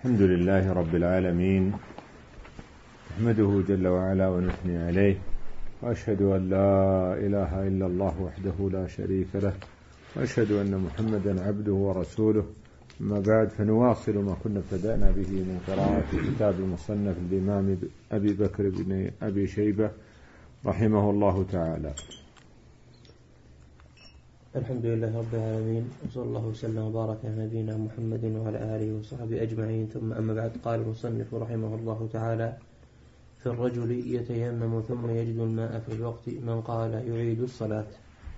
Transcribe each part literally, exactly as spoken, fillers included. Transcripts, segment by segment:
الحمد لله رب العالمين، نحمده جل وعلا ونثني عليه، وأشهد أن لا إله إلا الله وحده لا شريك له، وأشهد أن محمدا عبده ورسوله. أما بعد، فنواصل ما كنا ابتدأنا به من قراءة كتاب المصنف الإمام أبي بكر بن أبي شيبة رحمه الله تعالى. الحمد لله رب العالمين، وصلى الله وسلم وبارك على نبينا محمد وعلى آله وصحبه أجمعين، ثم أما بعد. قال المصنف رحمه الله تعالى: في الرجل يتيمم ثم يجد الماء في الوقت من قال يعيد الصلاة.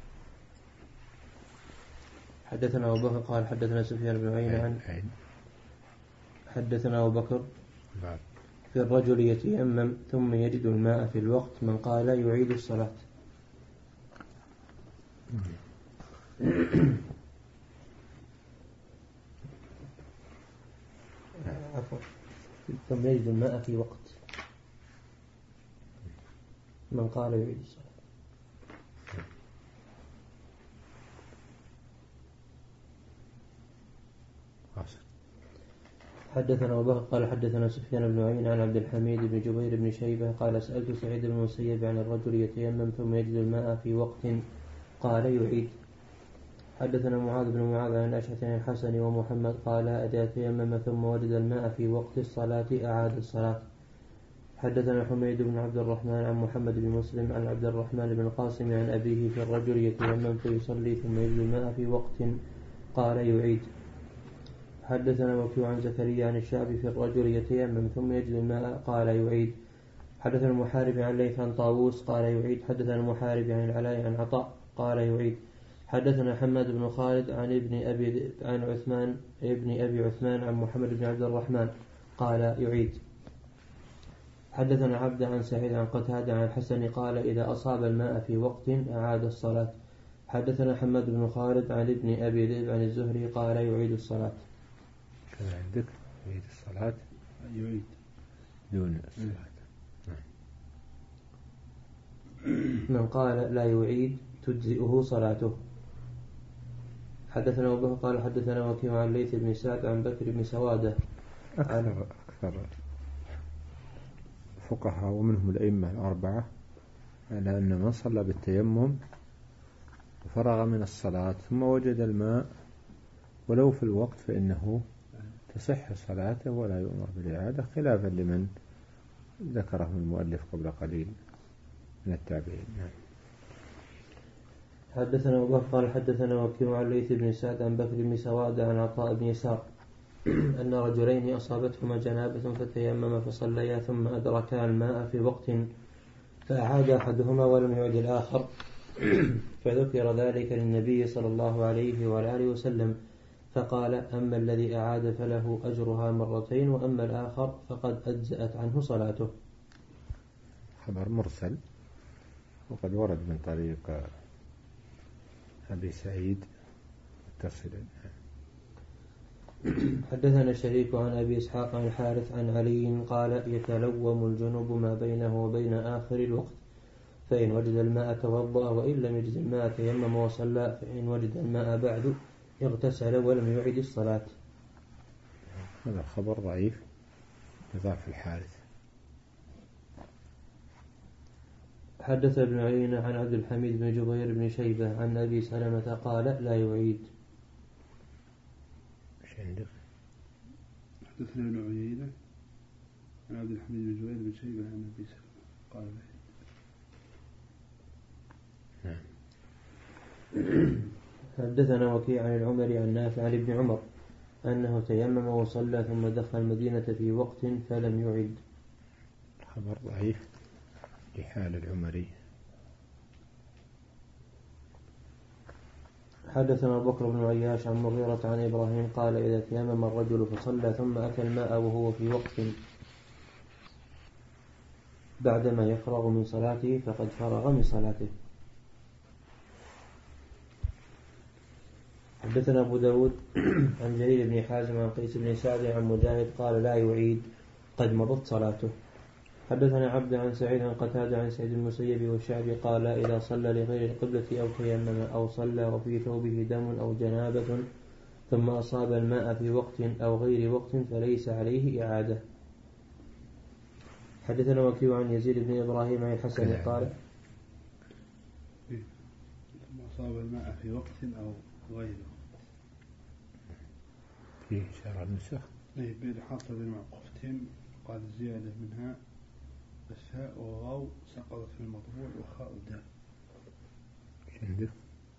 حدثنا أبو بكر قال حدثنا سفيان بن عيينة عن حدثنا أبو بكر في الرجل يتيمم ثم يجد الماء في الوقت من قال يعيد الصلاة. عفوا ثم يجد الماء في وقت من قال يعيد الصلاة. حدثنا أبو بكر قال حدثنا سفيان بن عيينة عن عبد الحميد بن جبير بن شيبة قال سألت سعيد بن المسيب عن الرجل يتيمم ثم يجد الماء في وقت قال يعيد. حدثنا معاذ بن معاذ عن الأشعث عن الحسن ومحمد قال إذا تيمم ثم وجد الماء في وقت الصلاة أعاد الصلاة. حدثنا حميد بن عبد الرحمن عن محمد بن مسلم عن عبد الرحمن بن القاسم عن أبيه في الرجل يتيمم فيصلي ثم يجد الماء في وقت قال يعيد. حدثنا وكيع عن زكريا عن الشعبي في الرجل يتيمم ثم يجد الماء قال يعيد. حدثنا المحارب عن ليث عن طاووس قال يعيد. حدثنا المحارب عن العلاء عن عطاء قال يعيد. حدثنا حماد بن خالد عن ابن أبي عن عثمان ابن أبي عثمان عن محمد بن عبد الرحمن قال يعيد. حدثنا عبد عن سعيد عن قتادة عن الحسن قال إذا أصاب الماء في وقت أعاد الصلاة. حدثنا حماد بن خالد عن ابن أبي ذئب عن الزهري قال يعيد الصلاة. كذا عندك يعيد الصلاة يعيد دون الصلاة. من قال لا يعيد تجزئه صلاته. حدثنا أبو بكر قال حدثنا وكيع عن ليث بن سعد عن بكر بن سوادة. أكثر أكثر فقهاء ومنهم الأئمة الأربعة على أن من صلى بالتيمم وفرغ من الصلاة ثم وجد الماء ولو في الوقت فإنه تصح صلاته ولا يؤمر بالإعادة، خلافا لمن ذكره المؤلف قبل قليل من التابعين. حدثنا أبو بكر قال حدثنا وكيع عن ليث بن سعد عن بكر بن سوادة عن عطاء بن يسار أن رجلين أصابتهما جنابة فتيمم فصليا ثم أدركا الماء في وقت فأعاد أحدهما ولم يعد الآخر فذكر ذلك للنبي صلى الله عليه وآله وسلم فقال أما الذي أعاد فله أجرها مرتين وأما الآخر فقد أجزأت عنه صلاته. خبر مرسل وقد ورد من طريق أبي سعيد متصلا. حدثنا شريك عن أبي إسحاق عن الحارث عن علي قال يتلوم الجنوب ما بينه وبين آخر الوقت فإن وجد الماء توضأ وإن لم يجد الماء تيمم وصلى فإن وجد الماء بعد اغتسل ولم يعد الصلاة. هذا خبر ضعيف يضاف الحارث. حدث ابن عيينة عن عبد الحميد بن جبير بن شيبة عن أبي سلمة قال لا يعيد. ايش عندك؟ حدثنا ابن عيينة عن عبد الحميد بن جبير بن شيبة عن أبي سلمة قال لا يعيد. نعم. حدثنا وكيع عن العمري عن نافع عن ابن عمر أنه تيمم وصلى ثم دخل المدينة في وقت فلم يعد. خبر ضعيف لحال العمري. حدثنا أبو بكر بن عياش عن مغيرة عن إبراهيم قال إذا تيمم الرجل فصلى ثم أتى الماء وهو في وقت بعدما يفرغ من صلاته فقد فرغ من صلاته. حدثنا أبو داود عن جرير بن حازم عن قيس بن سعد عن مجاهد قال لا يعيد قد مضت صلاته. حدثنا عبد عن سعيد عن قتادة عن سعيد المسيب والشعبي قال إذا صلى لغير القبلة أو تيمم أو صلى وفي ثوبه دم أو جنابة ثم أصاب الماء في وقت أو غير وقت فليس عليه إعادة. حدثنا وكيع عن يزيد بن إبراهيم عن الحسن قال ثم أصاب الماء في وقت أو غير وقت في شرع النسخ أي بين حاصل المعقوفتين قال زيادة منها الثاء وواو سقطت في المطبوع وخاء الدال. عندك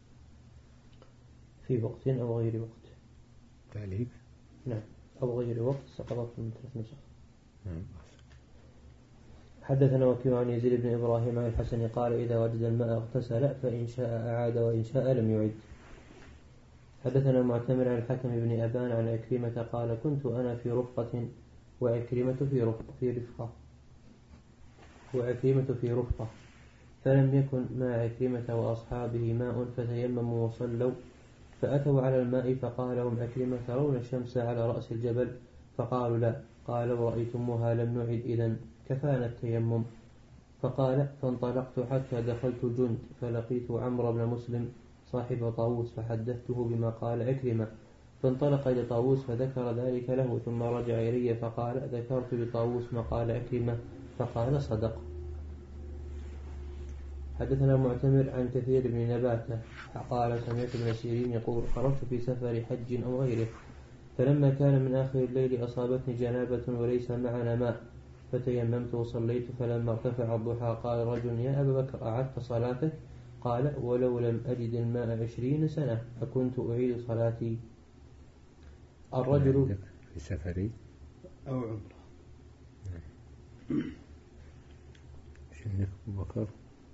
في وقت أو غير وقت تعليق نعم أو غير وقت سقطت من ثلاث نسخ. نعم. حدثنا وكيع عن يزيد بن إبراهيم عن الحسن قال إذا وجد الماء اغتسل فإن شاء أعاد وإن شاء لم يعد. حدثنا معتمر عن الحكم بن أبان عن عكرمة قال كنت أنا في رفقة وعكرمة في رفقة, في رفقة وعكرمة في رفقة فلم يكن مع عكرمة وأصحابه ماء فتيمموا وصلوا فأتوا على الماء فقال لهم عكرمة ترون الشمس على رأس الجبل؟ فقالوا لا. قال لو رأيتموها لم نعد إذن كفانا التيمم. فقال فانطلقت حتى دخلت جند فلقيت عمرو بن مسلم صاحب طاووس فحدثته بما قال عكرمة فانطلق إلى طاووس فذكر ذلك له ثم رجع إلي فقال ذكرت لطاووس ما قال عكرمة فقال صدق. حدثنا معتمر عن كثير بن نباتة قال سمعت ابن سيرين يقول خرجت في سفر حج أو غيره فلما كان من آخر الليل أصابتني جنابة وليس معنا ماء فتيممت وصليت فلما ارتفع الضحى قال رجل يا أبا بكر أعدت صلاتك؟ قال ولو لم أجد الماء عشرين سنة أكنت أعيد صلاتي. الرجل في سفري أو عمره شنك أبو بكر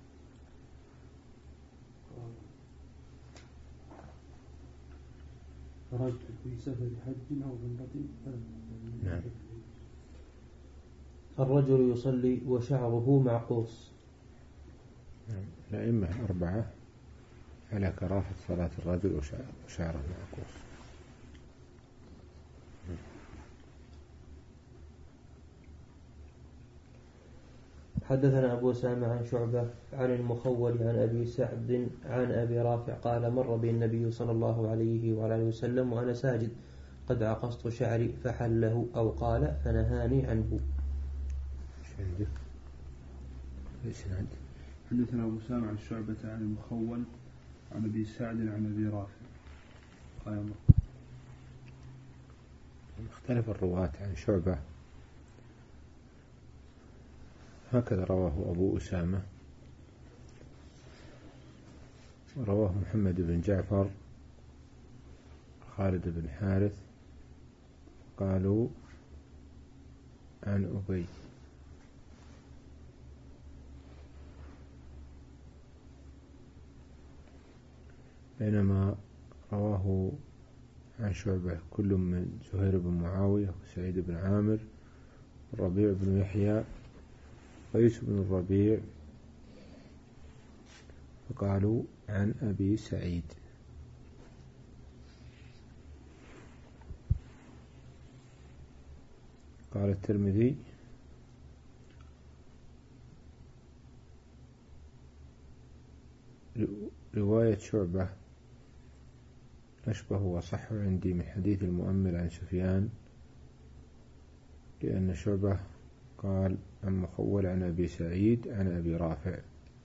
خرجت في سفر حج أو عمرة. نعم. الرجل يصلي وشعره معقوس. نعم. الأئمة أربعة على كراهة صلاة الرجل وشعره معقوس. حدثنا أبو سامة عن شعبة عن المخول عن أبي سعد عن أبي رافع قال مر بي النبي صلى الله عليه وعلى وسلم وأنا ساجد قد عقصت شعري فحله أو قال فنهاني عنه. عندك الإسناد. حدثنا أبو سامة عن شعبة عن المخول عن أبي سعد عن أبي رافع قال اختلف الرواة عن شعبة هكذا رواه أبو أسامة ورواه محمد بن جعفر خالد بن حارث قالوا عن أبي بينما رواه عن شعبة كل من زهير بن معاوية وسعيد بن عامر الربيع بن يحيى قيس بن الربيع فقالوا عن أبي سعيد. قال الترمذي رواية شعبة أشبه وصح عندي من حديث المؤمل عن سفيان لأن شعبة قال عن مخول عن أبي سعيد عن أبي رافع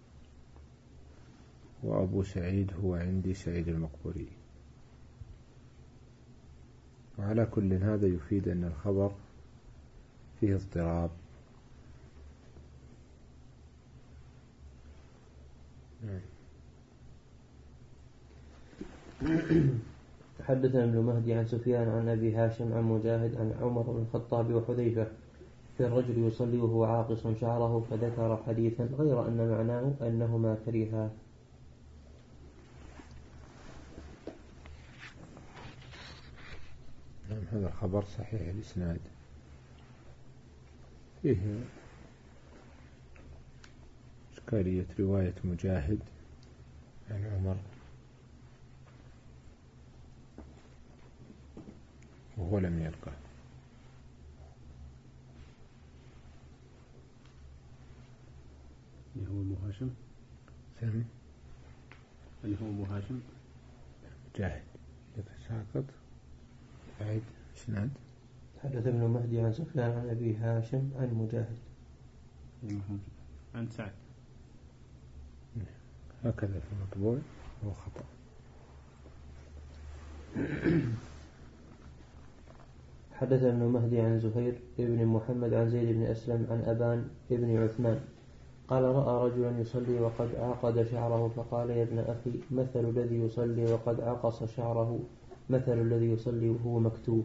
وأبو سعيد هو عندي سعيد المقبوري. وعلى كل هذا يفيد أن الخبر فيه اضطراب. حدثنا ابن مهدي عن سفيان عن أبي هاشم عن مجاهد عن عمر بن الخطاب وحذيفة في الرجل يصلي وهو عاقص شعره فذكر حديثا غير أن معناه أنهما كرها. نعم. هذا الخبر صحيح الإسناد فيه إشكالية رواية مجاهد عن عمر وهو لم يلقى. اللي هو أبو هاشم سم اللي هو أبو هاشم مجاهد يتساقط عيد إسناد. حدث ابن مهدي عن سفيان عن أبي هاشم عن مجاهد عن سعد. هكذا في المطبوع هو خطأ. حدث ابن مهدي عن زهير ابن محمد عن زيد بن أسلم عن أبان ابن عثمان قال رأى رجلا يصلي وقد عقد شعره فقال يا ابن أخي مثل الذي يصلي وقد عقص شعره مثل الذي يصلي وهو مكتوف.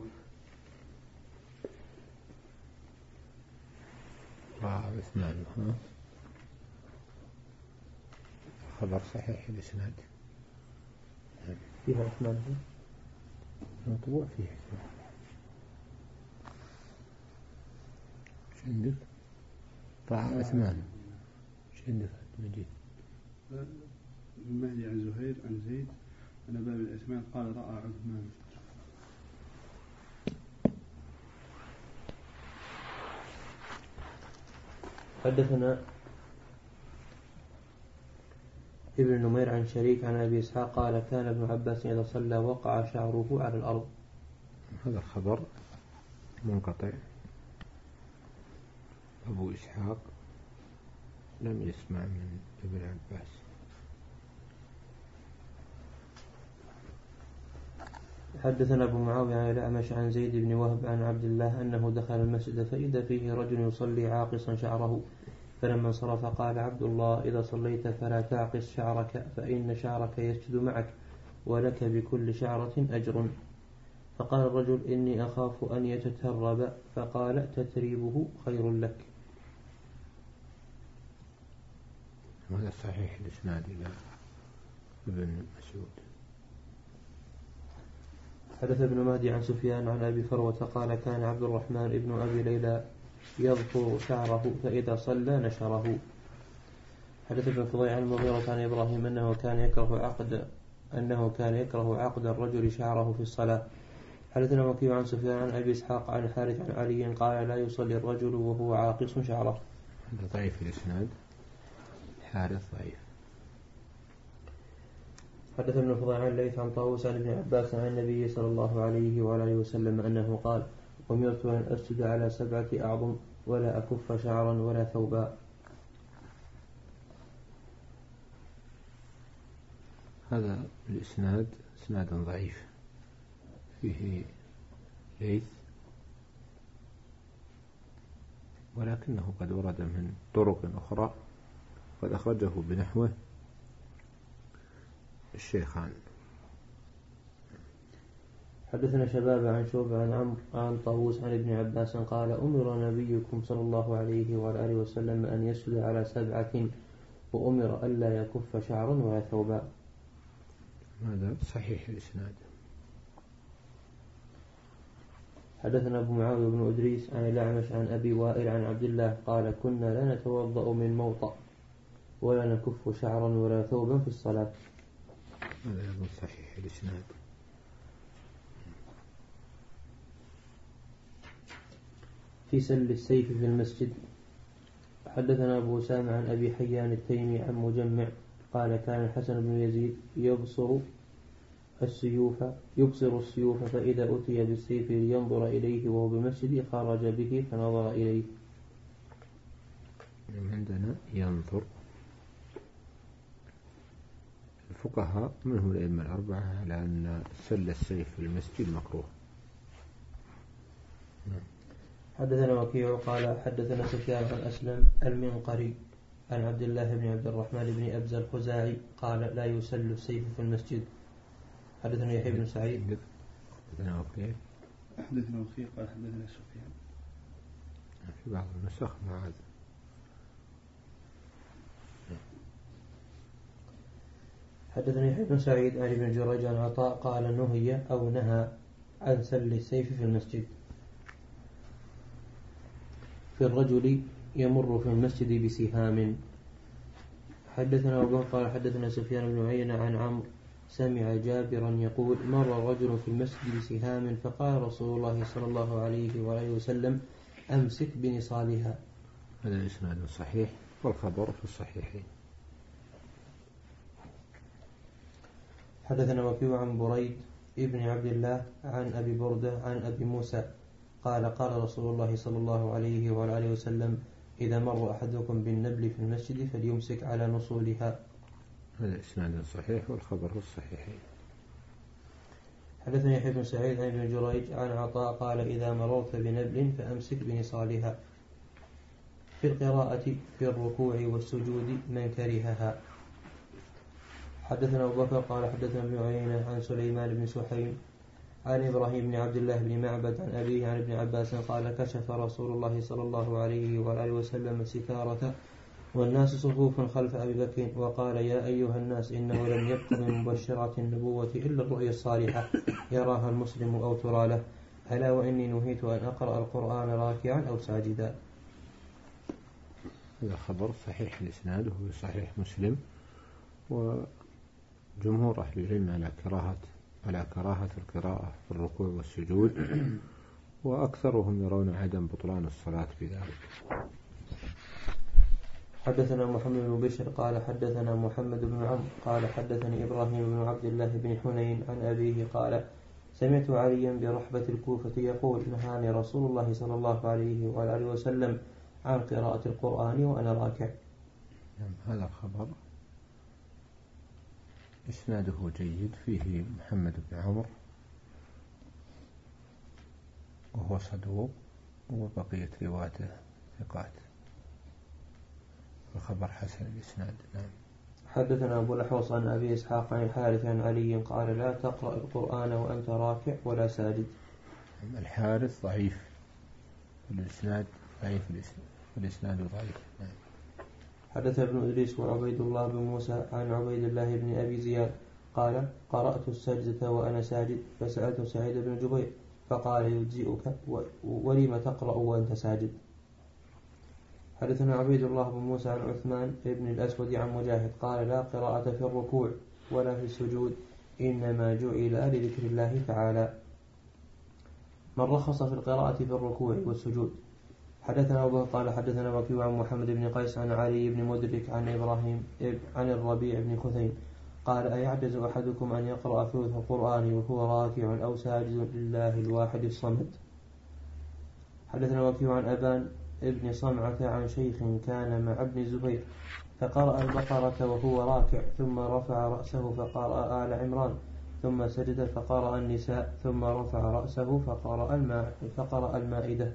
آه إثنان. خبر صحيح الإسناد. فيها عثمان مطبوع فيه عثمان. شو عندك؟ طه عثمان. شو عندك مجيد؟ المهدي عن زهير عن زيد عن باب العثمان قال رأى عثمان. حدثنا ابن نمير عن شريك عن أبي إسحاق قال كان ابن عباس إذا صلى وقع شعره على الأرض. هذا الخبر منقطع. أبو إسحاق لم يسمع من ابن عباس. حدثنا أبو معاوية عن الأعمش عن زيد بن وهب عن عبد الله أنه دخل المسجد فإذا فيه رجل يصلي عاقصا شعره فلما انصرف قال عبد الله إذا صليت فلا تعقص شعرك فإن شعرك يسجد معك ولك بكل شعرة أجر. فقال الرجل إني أخاف أن يتترب فقال تتريبه خير لك. هذا صحيح الإسناد إلى ابن مسعود. حدث ابن مهدي عن سفيان عن أبي فروة قال كان عبد الرحمن ابن أبي ليلى يظفر شعره فإذا صلى نشره. حدث ابن فضيل عن المغيرة عن إبراهيم أنه كان يكره عقد أنه كان يكره عقد الرجل شعره في الصلاة. حدثنا وكيع عن سفيان عن أبي إسحاق عن الحارث عن علي قال لا يصلي الرجل وهو عاقص شعره. هذا ضعيف الإسناد. حارث ضعيف. حدث ابن فضيل عن الليث عن طاووس عن ابن عباس عن النبي صلى الله عليه وآله وسلم أنه قال أمرت أن أسجد على سبعة أعظم ولا أكف شعرا ولا ثوبا. هذا الإسناد إسناد ضعيف فيه ليث ولكنه قد ورد من طرق أخرى قد أخرجه بنحوه الشيخان. حدثنا شباب عن شعبة عن عمرو عن طاووس عن ابن عباس قال أمر نبيكم صلى الله عليه وآله وسلم أن يسجد على سبعة وأمر ألا يكف شعرا ولا ثوبا. هذا صحيح الإسناد. حدثنا أبو معاوية بن أدريس عن الأعمش عن أبي وائل عن عبد الله قال كنا لا نتوضأ من موطأ ولا نكف شعرا ولا ثوبا في الصلاة. هذا أيضا صحيح الإسناد. في سل السيف في المسجد. حدثنا أبو أسامة عن أبي حيان التيمي عن مجمع قال كان الحسن بن يزيد يبصر السيوف يبصر السيوف فإذا أتي بالسيف لينظر إليه وهو بالمسجد خرج به فنظر إليه. عندنا ينظر. الفقهاء منهم الأئمة الأربعة على أن سل السيف في المسجد مكروه. حدثنا وكيع قال حدثنا سفيان عن أسلم المنقري عن عبد الله بن عبد الرحمن بن أبزة الخزاعي قال لا يسل السيف في المسجد. حدثنا يحيى بن سعيد. حدثنا وكيع. حدثنا وكيع قال حدثنا سفيان. في بعض النسخ مع هذا. حدثني يحيى بن سعيد عن ابن جريج عن عطاء قال نهي أو نهى عن سل السيف في المسجد في الرجل يمر في المسجد بسهام. حدثنا أبو قال حدثنا سفيان بن عيينة عن عمرو سمع جابرا يقول مر رجل في المسجد بسهام فقال رسول الله صلى الله عليه وآله وسلم أمسك بنصالها. هذا الإسناد صحيح والخبر في الصحيحين. حدثنا وكيع عن بريد ابن عبد الله عن أبي بردة عن أبي موسى قال قال رسول الله صلى الله عليه وعلى وسلم إذا مر أحدكم بالنبل في المسجد فليمسك على نصولها. هذا إسناد صحيح والخبر الصحيحين. حدثني يحيى بن سعيد عن ابن جريج عن عطاء قال إذا مررت بنبل فأمسك بنصالها. في القراءة في الركوع والسجود من كرهها. حدثنا أبو بكر قال حدثنا ابن عيينة عن سليمان بن سحيم عن إبراهيم بن عبد الله بن معبد عن أبيه عن ابن عباس قال كشف رسول الله صلى الله عليه وآله وسلم ستارة والناس صفوف خلف أبي بكر وقال يا أيها الناس إنه لم يبق من مبشرات النبوة إلا الرؤيا الصالحة يراها المسلم أو ترى له ألا وإني نهيت أن أقرأ القرآن راكعا أو ساجدا. هذا خبر صحيح الإسناد وهو صحيح مسلم، وجمهور أهل العلم على كراهة على كراهة القراءة في الركوع والسجود، وأكثرهم يرون عدم بطلان الصلاة بذلك. حدثنا محمد بن بشر قال حدثنا محمد بن عمرو قال حدثني إبراهيم بن عبد الله بن حنين عن أبيه قال سمعت عليا برحبة الكوفة يقول نهاني رسول الله صلى الله عليه وآله وسلم عن قراءة القرآن وأنا راكع. هذا الخبر إسناده جيد، فيه محمد بن عمرو وهو صدوق وبقية رواته ثقات، الخبر حسن الإسناد. نعم. حدثنا أبو الأحوص عن أبي إسحاق عن الحارث عن علي قال لا تقرأ القرآن وأنت راكع ولا ساجد. الحارث ضعيف الإسناد، ضعيف الإسناد ضعيف. نعم. حدث ابن إدريس وعبيد الله بن موسى عن عبيد الله بن أبي زياد قال قرأت السجدة وأنا ساجد فسألت سعيد بن جبير فقال يجزئك ولم تقرأ وأنت ساجد. حدثنا عبيد الله بن موسى عن عثمان بن الأسود عن مجاهد قال لا قراءة في الركوع ولا في السجود إنما جعل لذكر الله تعالى. من رخص في القراءة في الركوع والسجود. حدثنا أبو قال حدثنا وكيع عن محمد بن قيس عن علي بن مدرك عن إبراهيم عن الربيع بن خثيم قال أيعجز أحدكم أن يقرأ ثلث القرآن وهو راكع أو ساجد لله الواحد الصمد. حدثنا وكيع عن أبان ابن صمعة عن شيخ كان مع ابن الزبير فقرأ البقرة وهو راكع ثم رفع رأسه فقرأ آل عمران ثم سجد فقرأ النساء ثم رفع رأسه فقرأ الماء فقرأ المائدة.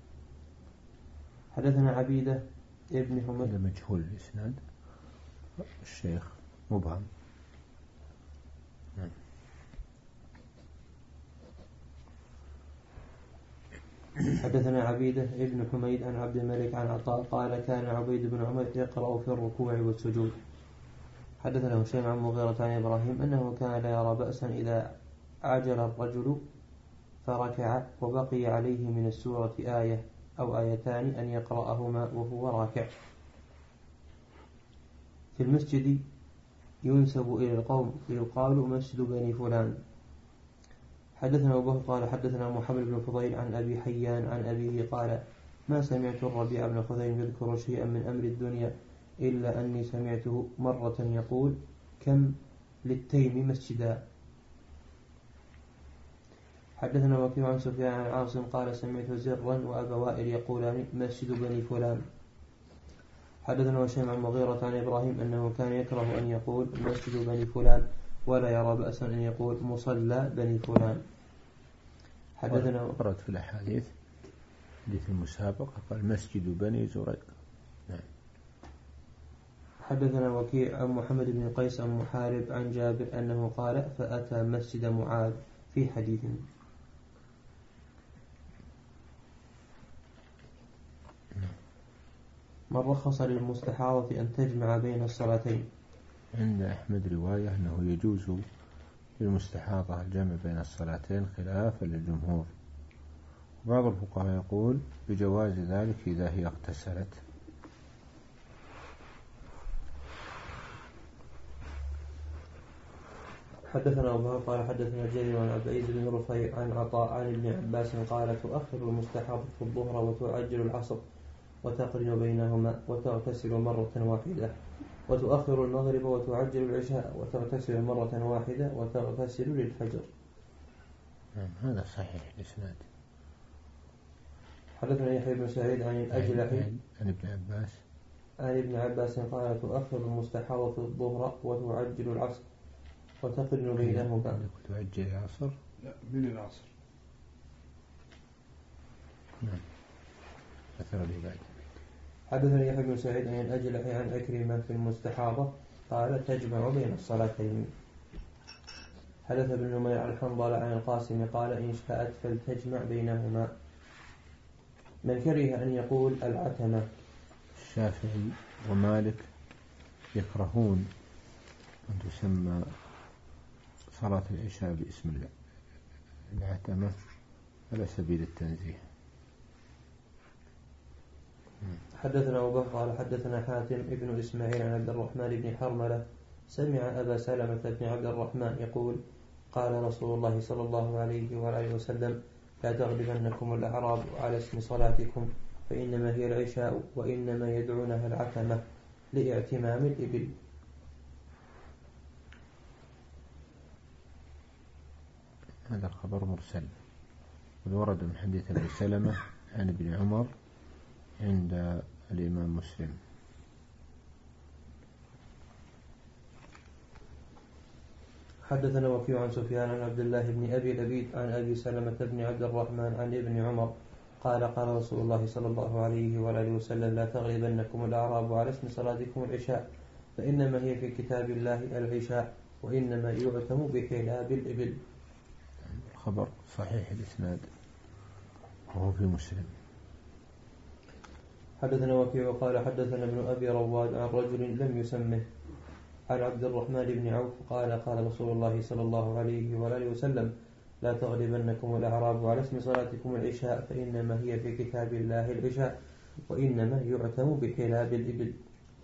حدثنا عبيدة ابن حميد مجهول الإسناد، الشيخ مبهم. حدثنا عبيدة ابن حميد عن عبد الملك عن عطاء قال كان عبيد بن عمر يقرأ في الركوع والسجود. حدثنا هشام عن مغيرة عن إبراهيم أنه كان لا يرى بأسا إذا عجل الرجل فركع وبقي عليه من السورة آية أو آيتان أن يقرأهما وهو راكع. في المسجد ينسب إلى القوم يقال مسجد بني فلان. حدثنا أبو بكر قال حدثنا محمد بن فضيل عن أبي حيان عن أبيه قال ما سمعت الربيع بن خثيم يذكر شيئا من أمر الدنيا إلا أني سمعته مرة يقول كم للتيم مسجدا. حدثنا وكيع عن سفيان عن عاصم قال سمعت زرا وأبا وائل يقولان مسجد بني فلان. حدثنا هشام عن مغيرة عن إبراهيم أنه كان يكره أن يقول مسجد بني فلان ولا يرى بأسا أن يقول مصلى بني فلان. حدثنا ورد في الأحاديث حديث المسابقة قال مسجد بني زريق. نعم. حدثنا وكيع عن محمد بن قيس عن محارب عن جابر أنه قال فأتى مسجد معاذ في حديث. من رخص للمستحاضة أن تجمع بين الصلاتين. عند أحمد رواية أنه يجوز للمستحاضة الجمع بين الصلاتين خلافا للجمهور، بعض الفقهاء يقول بجواز ذلك إذا هي اغتسلت. حدثنا أبو قال حدثنا جرير عن عبد العزيز بن رفيع عن عطاء عن ابن عباس قال تؤخر المستحاضة الظهر وتعجل العصر وتقرن بينهما وتغتسل مرة واحدة، وتؤخر المغرب وتعجل العشاء وتغتسل مرة واحدة وتغتسل للفجر. هذا صحيح الإسناد. حدثنا يحيى بن سعيد عن الأجلح عن ابن عباس عن ابن عباس قال تؤخر المستحاضة الظهر وتعجل العصر وتقرن بينهما. تعجل العصر؟ لا، من العصر. نعم. أثر لي بعد. حدثنا يحيى بن سعيد عن الأجلح عن عكرمة في المستحاضة قال تجمع بين الصلاتين. حدث ابن نمير عن حنظلة عن القاسم قال إن شاءت فلتجمع بينهما. من كره أن يقول العتمة. الشافعي ومالك يكرهون أن تسمى صلاة العشاء باسم الله العتمة على سبيل التنزيه. حدثنا أبو بكر قال حدثنا حاتم ابن إسماعيل عن عبد الرحمن بن حرملة سمع أبا سلمة بن عبد الرحمن يقول قال رسول الله صلى الله عليه وآله وسلم لا تغلبنكم الأعراب على اسم صلاتكم فإنما هي العشاء وإنما يدعونها العتمة لاعتمام الإبل. هذا الخبر مرسل ورد من حديث أبي سلمة عن ابن عمر عند الإمام مسلم. حدثنا وكيع عن سفيان عن عبد الله بن أبي لبيد عن أبي سلمة بن عبد الرحمن عن ابن عمر قال قال رسول الله صلى الله عليه وآله وسلم لا تغلبنكم الأعراب على اسم صلاتكم العشاء فإنما هي في كتاب الله العشاء وإنما يعتم بحلاب الإبل. الخبر صحيح الإسناد وهو في مسلم. حدثنا وكيع قال حدثنا ابن أبي رواد عن رجل لم يسمه عن عبد الرحمن بن عوف قال قال رسول الله صلى الله عليه وآله وسلم لا تغلبنكم الأعراب على اسم صلاتكم العشاء فإنما هي في كتاب الله العشاء وإنما يعتم بحلاب الإبل.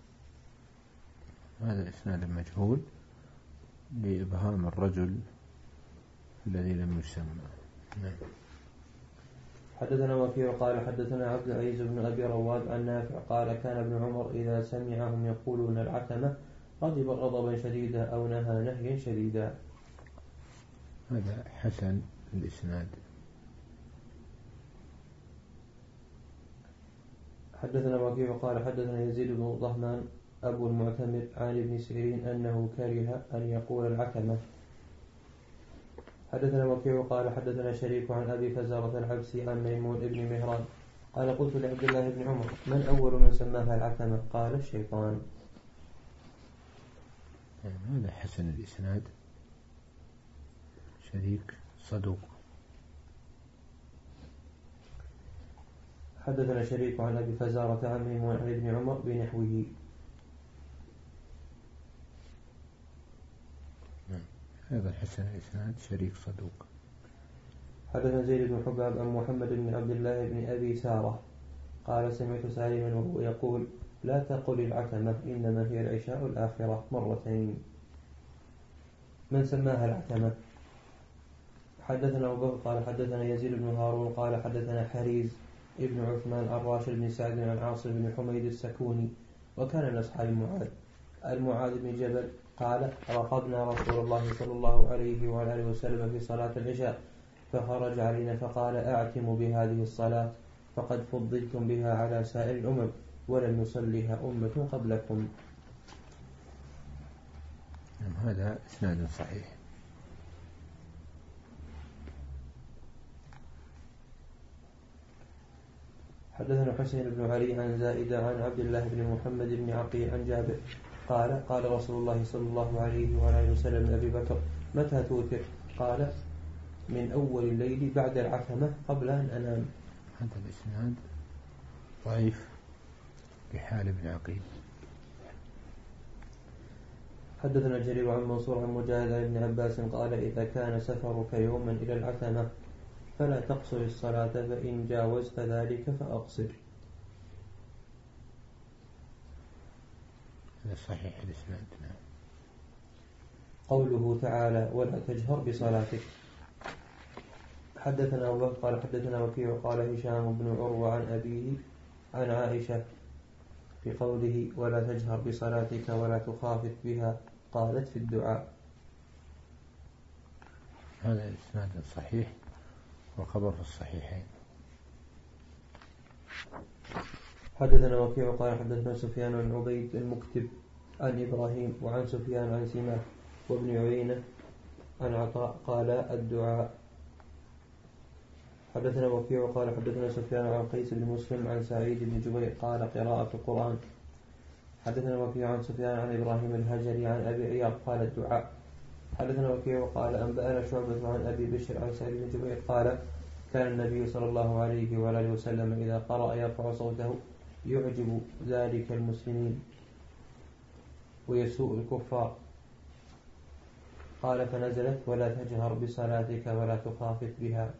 هذا إسناد مجهول لإبهام الرجل الذي لم يسمى. نعم. حدثنا وكيع قال حدثنا عبد العزيز بن أبي رواد عن نافع قال كان ابن عمر إذا سمعهم يقولون العتمة غضب غضبا شديدا أو نهى نهيا شديدا. هذا حسن الإسناد. حدثنا وكيع قال حدثنا يزيد بن ضهمان أبو المعتمر عن ابن سيرين أنه كره أن يقول العتمة. حدثنا وكيع قال حدثنا شريك عن أبي فزارة الحبسي عن ميمون ابن مهران قال قلت لعبد الله بن عمر من أول من سماها العتمة قال الشيطان. هذا حسن الإسناد شريك صدوق. حدثنا شريك عن أبي فزارة عن ميمون عن ابن عمر بنحوه. هذا حسن الإسناد شريك صدوق. حدثنا زيد بن حباب عن محمد بن عبد الله بن أبي سارة قال سمعت سالما وهو يقول لا تقل العتمة إنما هي العشاء الآخرة مرتين. من سماها العتمة؟ حدثنا أبو بكر قال حدثنا يزيد بن هارون قال حدثنا حريز ابن عثمان عن راشد بن سعد عن عاصم بن حميد السكوني وكان من أصحاب معاذ المعاذ بن جبل قال رقبنا رسول الله صلى الله عليه وآله وسلم في صلاة العشاء فخرج علينا فقال أعتموا بهذه الصلاة فقد فضلتم بها على سائر الأمم ولم يصليها أمة قبلكم. هذا إسناد صحيح. حدثنا حسين بن علي عن زائدة عن عبد الله بن محمد بن عقيل عن جابر قال قال رسول الله صلى الله عليه وآله وسلم لأبي بكر متى توتر؟ قال من أول الليل بعد العتمة قبل أن أنام. هذا الإسناد ضعيف بحال ابن عقيل. حدثنا جرير عن منصور عن مجاهد عن ابن عباس قال إذا كان سفرك يوما إلى العتمة فلا تقصر الصلاة فإن جاوزت ذلك فأقصر. هذا صحيح الإسناد. قوله تعالى ولا تجهر بصلاتك. حدثنا أبو بكر قال حدثنا وكيع قال هشام بن عروة عن أبيه عن عائشة في قوله ولا تجهر بصلاتك ولا تخافت بها قالت في الدعاء. هذا إسناد صحيح وخبر في الصحيحين. حدثنا وكيع قال حدثنا سفيان عن عبيد المكتب عن إبراهيم وعن سفيان عن سماك وابن عيينة عن عطاء قال الدعاء. حدثنا وكيع قال حدثنا سفيان عن قيس بن مسلم عن سعيد بن جبير قال قراءة القرآن. حدثنا وكيع عن سفيان عن إبراهيم الهجري عن أبي عياض قال الدعاء. حدثنا وكيع قال أنبأنا شعبة عن أبي بشر عن سعيد بن جبير قال كان النبي صلى الله عليه وآله وسلم إذا قرأ يرفع صوته يعجب ذلك المسلمين ويسوء الكفار. قال فنزلت ولا تجهر بصلاتك ولا تخافت بها.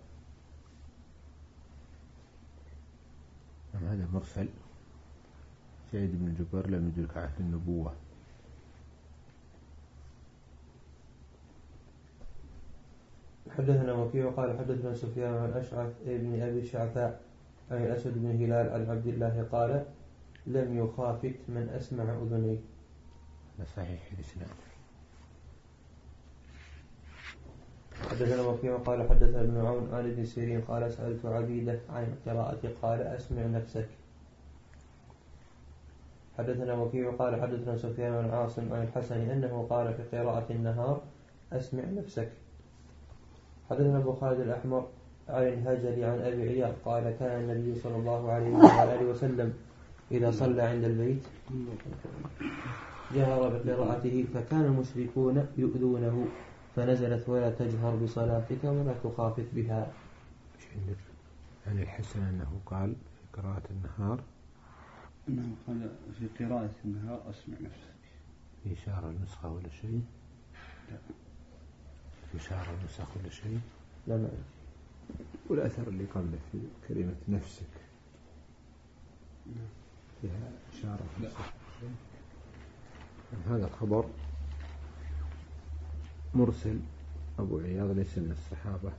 هذا مرسل. سعيد بن جبير لم يدرك عهد النبوة. حدثنا وكيع قال حدثنا سفيان عن أشعث ابن أبي شعثاء عن الأسود بن هلال عن عبد الله قال لم يخافت من أسمع أذنيه. صحيح الإسناد. حدثنا وكيع قال حدثنا ابن عون عن ابن سيرين قال سألت عبيدة عن القراءة قال أسمع نفسك. حدثنا وكيع قال حدثنا سفيان عن عاصم عن الحسن أنه قال في قراءة النهار أسمع نفسك. حدثنا أبو خالد الأحمر عن الهجري عن أبي عياض قال كان النبي صلى الله عليه وآله وسلم إذا صلى عند البيت جهر بقراءته فكان المشركون يؤذونه فنزلت ولا تجهر بصلاتك ولا تخافت بها. عن الحسن أنه قال في قراءة النهار أنه قال في قراءة النهار أسمع نفسك. إشارة النسخة ولا شيء؟ لا. إشارة النسخة ولا شيء؟ لا ما والأثر اللي قبله في كلمة نفسك فيها إشارة النسخة. هذا الخبر مرسل. أبو عياض ليس من الصحابة.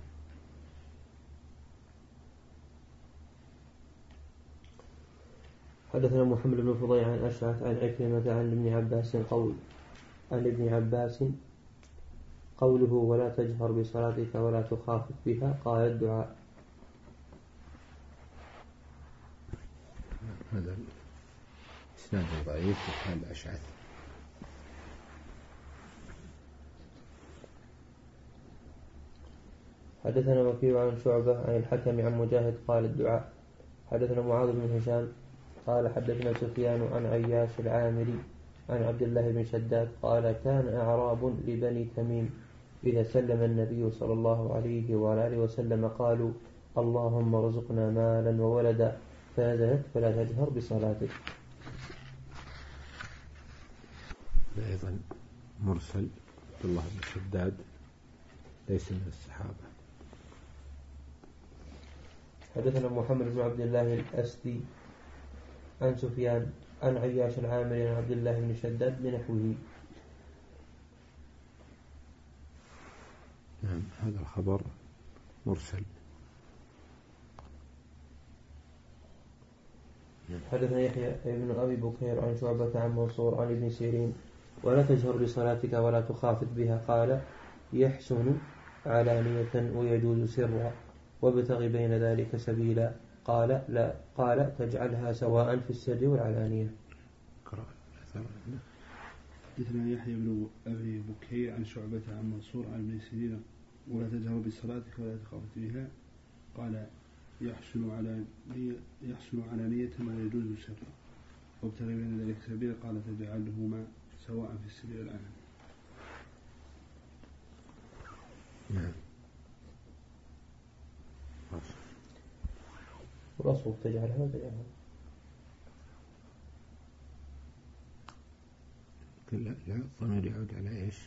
حدثنا محمد بن فضيل عن أشعث عن عكرمة عن ابن عباس قول عن ابن عباس قوله ولا تجهر بصلاتك ولا تخافت بها قال الدعاء. هذا إسناد ضعيف في حال أشعث. حدثنا وكيع عن شعبة عن الحكم عن مجاهد قال الدعاء. حدثنا معاذ بن هشام قال حدثنا سفيان عن عياش العامري عن عبد الله بن شداد قال كان أعراب لبني تميم إذا سلم النبي صلى الله عليه وآله وسلم قالوا اللهم ارزقنا مالا وولدا فنزلت فلا تجهر بصلاتك. أيضا مرسل. عبد الله بن شداد ليس من الصحابة. حدثنا محمد بن عبد الله الأسدي عن سفيان عن عياش العامري عن عبد الله بن شداد بنحوه. نعم هذا الخبر مرسل. حدثنا يحيى بن أبي بكير عن شعبة عن منصور عن ابن سيرين ولا تجهر بصلاتك ولا تخافت بها قال يحسن علانية ويجوز سرا وابتغ بين ذلك سبيلا قال لا قال تجعلها سواء في السر والعلانية. حدثنا يحيى بن أبي بكير عن شعبة عن منصور عن ابن سيرين ولا تجهر بصلاتك ولا تخافت بها قال يحسن على يحسن علانية ويجوز سرا وابتغ بين ذلك سبيلا قال تجعلهما سواء في السر والعلانية. نعم. والأصل تجعلها وتجعلها. لا لا الضمير يعود على إيش؟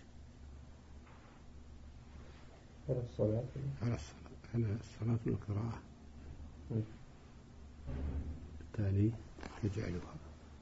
على الصلاة. على الصلاة على الصلاة والقراءة. بالتالي تجعلها.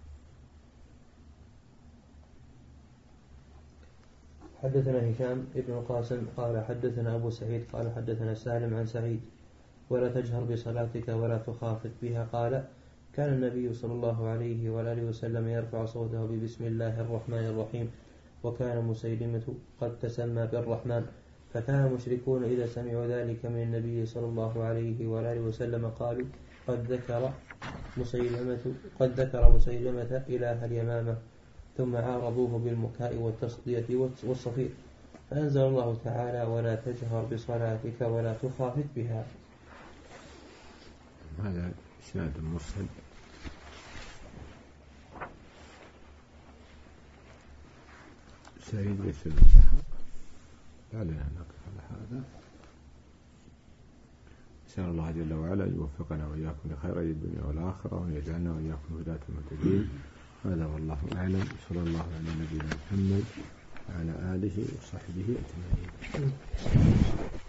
حدثنا هشام ابن القاسم قال حدثنا أبو سعيد قال حدثنا سالم عن سعيد ولا تجهر بصلاتك ولا تخافت بها قال كان النبي صلى الله عليه وآله وسلم يرفع صوته ببسم الله الرحمن الرحيم وكان مسيلمة قد تسمى بالرحمن فكان المشركون إذا سمعوا ذلك من النبي صلى الله عليه وآله وسلم قالوا قد ذكر مسيلمة قد ذكر مسيلمة إله اليمامة، ثم عارضوه بالمكاء والتصدية والصفير، فأنزل الله تعالى ولا تجهر بصلاتك ولا تخافت بها. هذا إسناد مرسل سعيد بن الصحابة. لعلنا نقف على هذا. نسأل الله جل وعلا أن يوفقنا وإياكم لخير الدنيا والآخرة، وأن يجعلنا وإياكم هداة المهتدين. هذا والله أعلم. صلى الله على نبينا محمد وعلى آله وصحبه أجمعين.